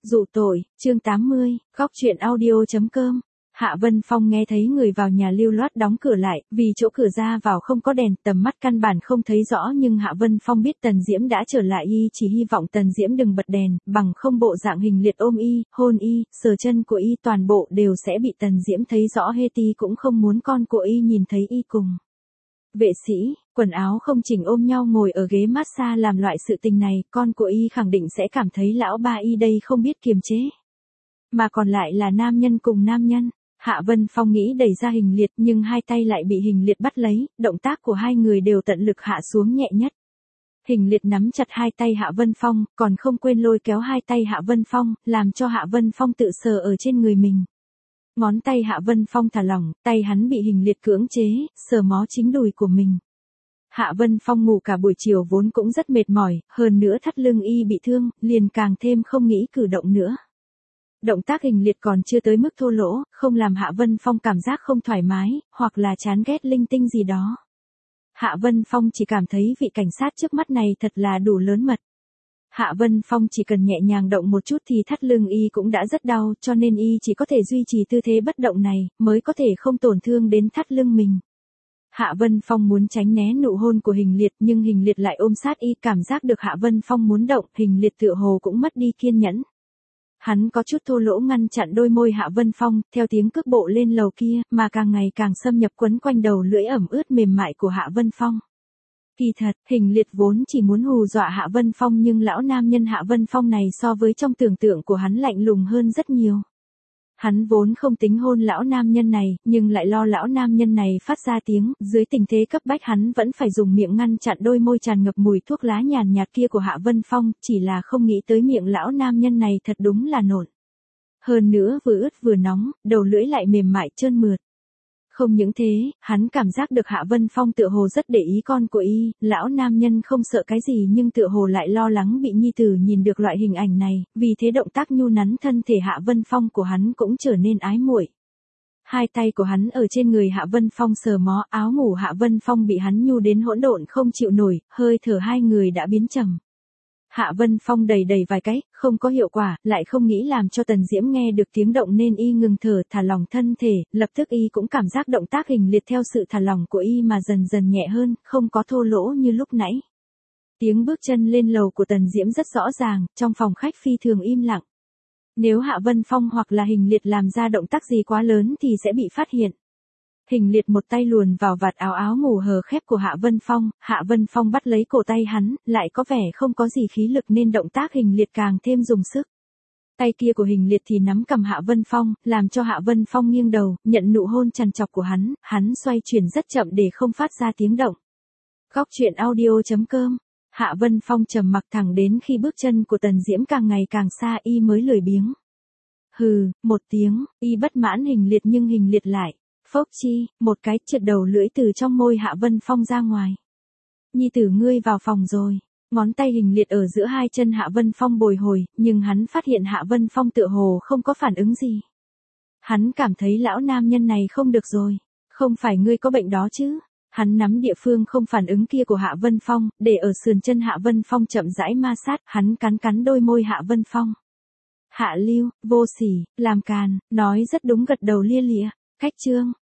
Dụ tội, chương 80, góc truyện audio.com. Hạ Vân Phong nghe thấy người vào nhà lưu loát đóng cửa lại, vì chỗ cửa ra vào không có đèn, tầm mắt căn bản không thấy rõ, nhưng Hạ Vân Phong biết Tần Diễm đã trở lại, y chỉ hy vọng Tần Diễm đừng bật đèn, bằng không bộ dạng hình liệt ôm y, hôn y, sờ chân của y toàn bộ đều sẽ bị Tần Diễm thấy rõ, Hetty cũng không muốn con của y nhìn thấy y cùng vệ sĩ, quần áo không chỉnh ôm nhau ngồi ở ghế massage làm loại sự tình này, con của y khẳng định sẽ cảm thấy lão ba y đây không biết kiềm chế. Mà còn lại là nam nhân cùng nam nhân. Hạ Vân Phong nghĩ đẩy ra hình liệt nhưng hai tay lại bị hình liệt bắt lấy, động tác của hai người đều tận lực hạ xuống nhẹ nhất. Hình liệt nắm chặt hai tay Hạ Vân Phong, còn không quên lôi kéo hai tay Hạ Vân Phong, làm cho Hạ Vân Phong tự sờ ở trên người mình. Ngón tay Hạ Vân Phong thả lỏng, tay hắn bị hình liệt cưỡng chế, sờ mó chính đùi của mình. Hạ Vân Phong ngủ cả buổi chiều vốn cũng rất mệt mỏi, hơn nữa thắt lưng y bị thương, liền càng thêm không nghĩ cử động nữa. Động tác hình liệt còn chưa tới mức thô lỗ, không làm Hạ Vân Phong cảm giác không thoải mái, hoặc là chán ghét linh tinh gì đó. Hạ Vân Phong chỉ cảm thấy vị cảnh sát trước mắt này thật là đủ lớn mật. Hạ Vân Phong chỉ cần nhẹ nhàng động một chút thì thắt lưng y cũng đã rất đau, cho nên y chỉ có thể duy trì tư thế bất động này, mới có thể không tổn thương đến thắt lưng mình. Hạ Vân Phong muốn tránh né nụ hôn của hình liệt nhưng hình liệt lại ôm sát y, cảm giác được Hạ Vân Phong muốn động, hình liệt tựa hồ cũng mất đi kiên nhẫn. Hắn có chút thô lỗ ngăn chặn đôi môi Hạ Vân Phong, theo tiếng cước bộ lên lầu kia, mà càng ngày càng xâm nhập quấn quanh đầu lưỡi ẩm ướt mềm mại của Hạ Vân Phong. Kỳ thật, hình liệt vốn chỉ muốn hù dọa Hạ Vân Phong nhưng lão nam nhân Hạ Vân Phong này so với trong tưởng tượng của hắn lạnh lùng hơn rất nhiều. Hắn vốn không tính hôn lão nam nhân này, nhưng lại lo lão nam nhân này phát ra tiếng, dưới tình thế cấp bách hắn vẫn phải dùng miệng ngăn chặn đôi môi tràn ngập mùi thuốc lá nhàn nhạt kia của Hạ Vân Phong, chỉ là không nghĩ tới miệng lão nam nhân này thật đúng là nổn. Hơn nữa vừa ướt vừa nóng, đầu lưỡi lại mềm mại trơn mượt. Không những thế, hắn cảm giác được Hạ Vân Phong tựa hồ rất để ý con của y, lão nam nhân không sợ cái gì nhưng tựa hồ lại lo lắng bị nhi tử nhìn được loại hình ảnh này, vì thế động tác nhu nắn thân thể Hạ Vân Phong của hắn cũng trở nên ái muội. Hai tay của hắn ở trên người Hạ Vân Phong sờ mó, áo ngủ Hạ Vân Phong bị hắn nhu đến hỗn độn không chịu nổi, hơi thở hai người đã biến trầm. Hạ Vân Phong đầy vài cái, không có hiệu quả, lại không nghĩ làm cho Tần Diễm nghe được tiếng động nên y ngừng thở, thả lỏng thân thể, lập tức y cũng cảm giác động tác hình liệt theo sự thả lỏng của y mà dần dần nhẹ hơn, không có thô lỗ như lúc nãy. Tiếng bước chân lên lầu của Tần Diễm rất rõ ràng, trong phòng khách phi thường im lặng. Nếu Hạ Vân Phong hoặc là hình liệt làm ra động tác gì quá lớn thì sẽ bị phát hiện. Hình liệt một tay luồn vào vạt áo ngủ hở khép của Hạ Vân Phong bắt lấy cổ tay hắn, lại có vẻ không có gì khí lực nên động tác hình liệt càng thêm dùng sức. Tay kia của hình liệt thì nắm cầm Hạ Vân Phong, làm cho Hạ Vân Phong nghiêng đầu, nhận nụ hôn trằn trọc của hắn xoay chuyển rất chậm để không phát ra tiếng động. Góc truyện audio.com. Hạ Vân Phong trầm mặc thẳng đến khi bước chân của Tần Diễm càng ngày càng xa y mới lười biếng. Hừ, một tiếng, y bất mãn hình liệt nhưng hình liệt lại. Phốc chi, một cái trượt đầu lưỡi từ trong môi Hạ Vân Phong ra ngoài. Nhi tử ngươi vào phòng rồi. Ngón tay hình liệt ở giữa hai chân Hạ Vân Phong bồi hồi, nhưng hắn phát hiện Hạ Vân Phong tựa hồ không có phản ứng gì. Hắn cảm thấy lão nam nhân này không được rồi. Không phải ngươi có bệnh đó chứ. Hắn nắm địa phương không phản ứng kia của Hạ Vân Phong, để ở sườn chân Hạ Vân Phong chậm rãi ma sát, hắn cắn đôi môi Hạ Vân Phong. Hạ lưu, vô sỉ, làm càn, nói rất đúng gật đầu lia lịa. Khách trương,